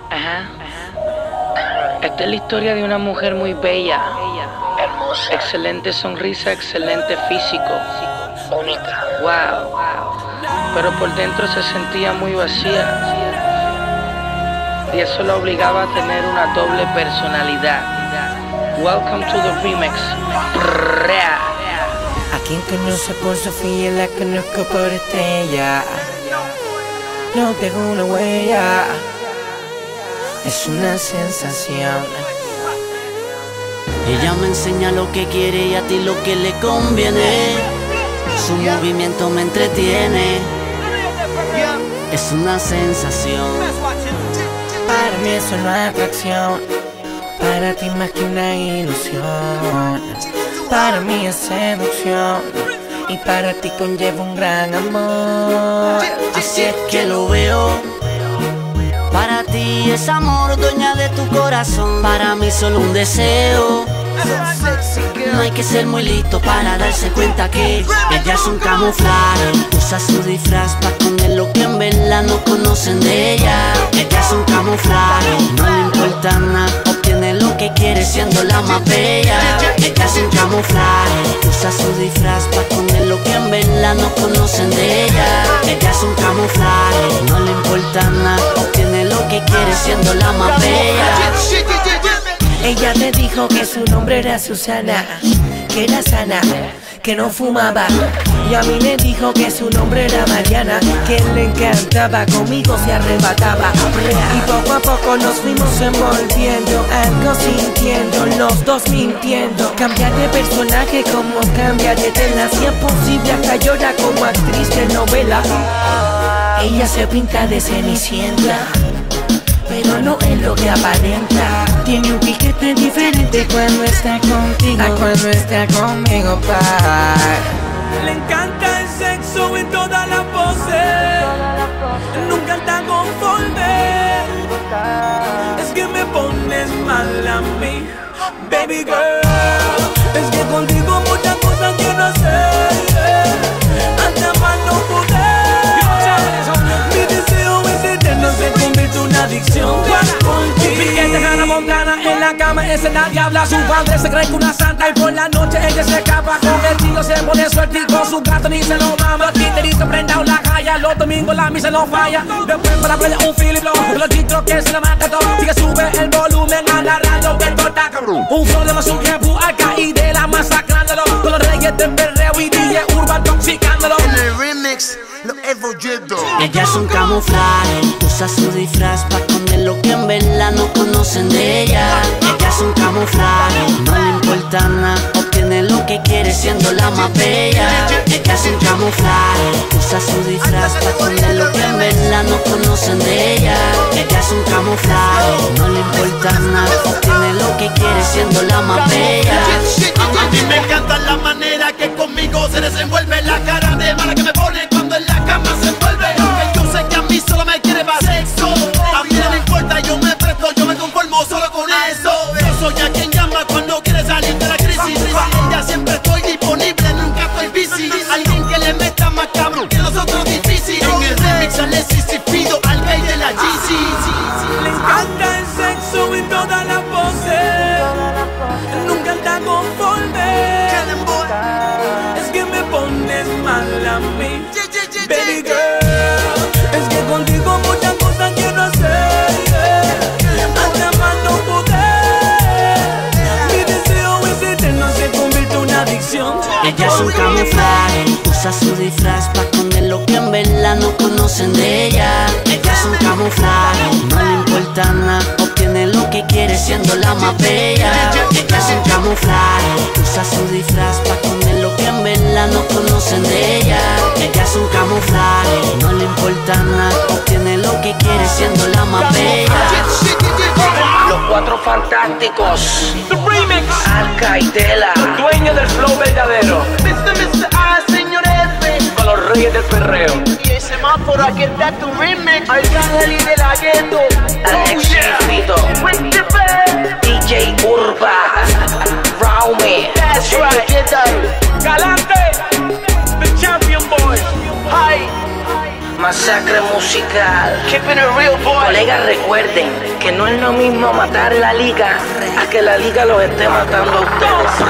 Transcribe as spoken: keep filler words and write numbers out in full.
Ajá. Esta es la historia de una mujer muy bella, hermosa, excelente sonrisa, excelente físico, bonita, wow, pero por dentro se sentía muy vacía y eso la obligaba a tener una doble personalidad. Welcome to the remix. A quien conoce por Sofía, la conozco por Estrella. No dejo una huella, es una sensación. Ella me enseña lo que quiere y a ti lo que le conviene. Su movimiento me entretiene, es una sensación. Para mí es una atracción, para ti más que una ilusión. Para mí es seducción y para ti conlleva un gran amor. Así es que lo veo. Para ti es amor, dueña de tu corazón. Para mí solo un deseo. No hay que ser muy listo para darse cuenta que ella es un camuflaje. Usa su disfraz para esconder lo que en verdad no conocen de ella. Ella es un camuflaje, no le importa nada, obtiene lo que quiere siendo la más bella. Ella es un camuflaje, usa su disfraz para esconder lo que en verdad no conocen de ella. Ella es un camuflaje, no le importa nada, obtiene lo que quiere siendo la más bella. Ella te dijo que su nombre era Susana, que era sana, que no fumaba. Y a mí me dijo que su nombre era Mariana, que le encantaba, conmigo se arrebataba. Y poco a poco nos fuimos envolviendo, algo sintiendo, los dos mintiendo. Cambiar de personaje como cambia de tela, si es posible hasta llora como actriz de novela. Ella se pinta de cenicienta, pero no es lo que aparenta. Tiene un piquete diferente cuando está contigo, a cuando está conmigo, pa. Le encanta el sexo en todas las poses, nunca está conforme. Es que me pones mal a mí, baby girl. Es que contigo muchas cosas quiero hacer, hasta más no poder. Mi deseo es eterno, se convierte en una adicción. Piquete Hannah Montana en la cama, ese nadie habla. Su padre se cree que una santa y por la noche ella se escapa. Con el tío se pone suerte y con su gato ni se lo mama. Titerito prendado la calle, los domingos la misa no falla. Después para la playa un Philip Lowe, los chistros que se la mata todo. Sigue sube el volumen a la radio que toca. Un flow de más un jefu acá y de la masacrándolo. Con los reyes de perreo y D J Urban toxicándolo. En el remix lo evo yendo. Ella es un camuflaje, usa su disfraz para esconder lo que en verdad no conocen de ella. Ella es un camuflaje, no le importa nada, obtiene lo que quiere siendo la más bella. Ella es un camuflaje, usa su disfraz para esconder lo que en verdad no conocen de ella. Ella es un camuflaje, no le importa nada, obtiene lo que quiere siendo la más bella. A mí me encanta la manera que conmigo se desenvuelve, la cara de mala que me pone cuando en la cama se envuelve. Aunque yo sé que a mí solo me quiere para sexo, a mí no me importa, yo me presto, yo me conformo solo con eso. Yo soy a quien llama cuando quiere salir de la crisis. Ella siempre estoy disponible, nunca estoy busy. Alguien que le meta más cabrón que los otros difícil. En el remix sale Sisi Pido al gay de la G C. Le encanta el sexo en todas las poses, nunca está conforme. Es que me pones mal a mí, baby girl. Es que contigo muchas cosas quiero hacer, hasta más no poder. Mi deseo es eterno, se convierte en una adicción. Ella es un camuflaje, usa su disfraz para esconder lo que en verdad no conocen de ella. Ella es un camuflaje, no le importa nada, obtiene lo que quiere siendo la más bella. Ella es un camuflaje, usa su disfraz para esconder lo que en verdad no conocen de ella. Ella es un camuflaje, no le importa nada, obtiene lo que quiere siendo la más bella. Los Cuatro Fantásticos, The Remix, Alka y Tela, dueño del flow verdadero, mister mister A, señor F, con los reyes del perreo. Y ese semáforo, aquí está tu remix. Arcángel y de la Gueto, Alex Fito, D J Urban, Raume, That's right. Galante, the champion boy. Hi. Masacre musical. Keeping it real, boy. Colegas, recuerden Que no es lo mismo matar la liga a que la liga los esté matando a ustedes.